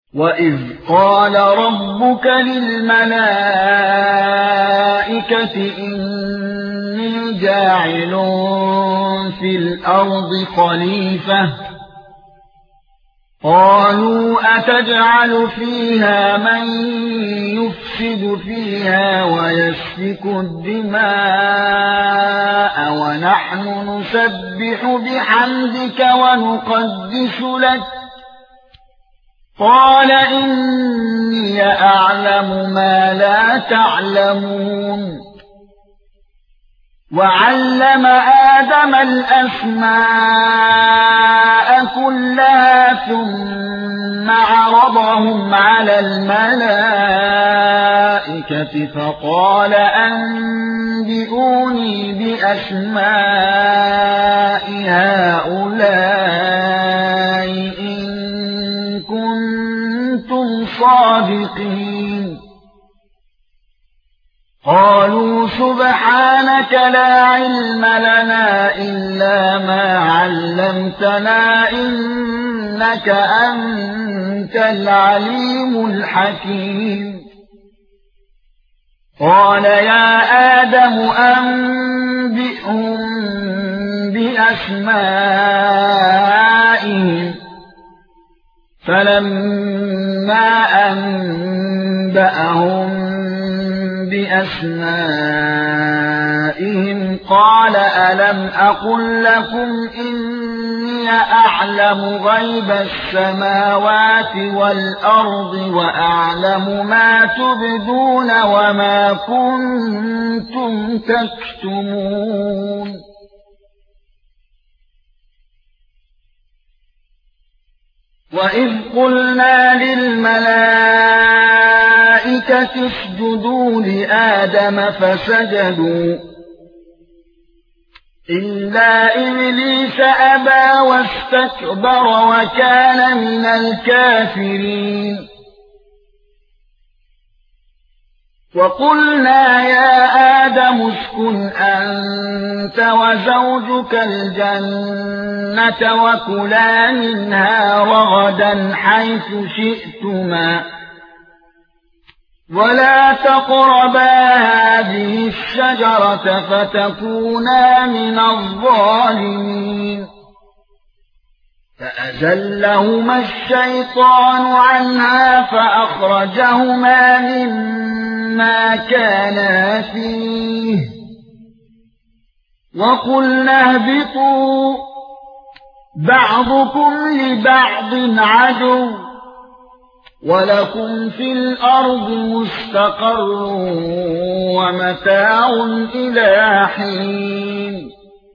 وَإِذْ قَالَ رَبُّكَ لِلْمَلَائِكَةِ إِنِّي جَاعِلٌ فِي الْأَرْضِ خَلِيفَةً قَالُوا أَتَجْعَلُ فِيهَا مَن يُفْسِدُ فِيهَا وَيَسْفِكُ الدِّمَاءَ وَنَحْنُ نُسَبِّحُ بِحَمْدِكَ وَنُقَدِّسُ لَكَ قَالَ إِنِّي أَعْلَمُ مَا لَا تَعْلَمُونَ وَعَلَّمَ آدَمَ الْأَسْمَاءَ كُلَّهَا ثُمَّ عَرَضَهُمْ عَلَى الْمَلَائِكَةِ فَقَالَ أَنبِئُونِي بِأَسْمَاءِ هَؤُلَاءِ إِن كُنتُمْ صَادِقِينَ قالوا سبحانك لا علم لنا إلا ما علمتنا إنك أنت العليم الحكيم قال يا آدم أنبئهم بأسمائهم فلما أنبأهم بأسمائهم قال ألم أقل لكم إني أعلم غيب السماوات والأرض وأعلم ما تبدون وما كنتم تكتمون وَإِذْ قُلْنَا لِلْمَلَائِكَةِ اسْجُدُوا لِآدَمَ فَسَجَدُوا إِلَّا إِبْلِيسَ أَبَى وَاسْتَكْبَرَ وَكَانَ مِنَ الْكَافِرِينَ وَقُلْنَا يَا آدَمُ اسْكُنْ أَنْتَ وَزَوْجُكَ الْجَنَّةَ وَكُلَا مِنْهَا رَغَدًا حَيْثُ شِئْتُمَا وَلَا تَقْرَبَا هَذِهِ الشَّجَرَةَ فَتَكُونَا مِنَ الظَّالِمِينَ فَأَزَلَّهُمَا الشَّيْطَانُ عَنْهَا فَأَخْرَجَهُمَا مِمَّا كَانَا فِيهِ وَقُلْنَا اهْبِطُوا بَعْضُكُمْ لِبَعْضٍ عَدُوٌّ وَلَكُمْ فِي الْأَرْضِ مُسْتَقَرٌّ وَمَتَاعٌ إِلَى حِينٍ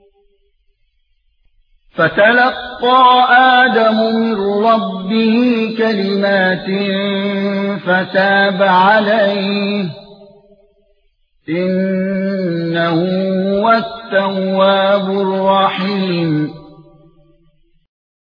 فَتَلَقَّى آدَمُ مِنْ رَبِّهِ كَلِمَاتٍ فَتَابَ عَلَيْهِ إِنَّهُ هُوَ التَّوَّابُ الرَّحِيمُ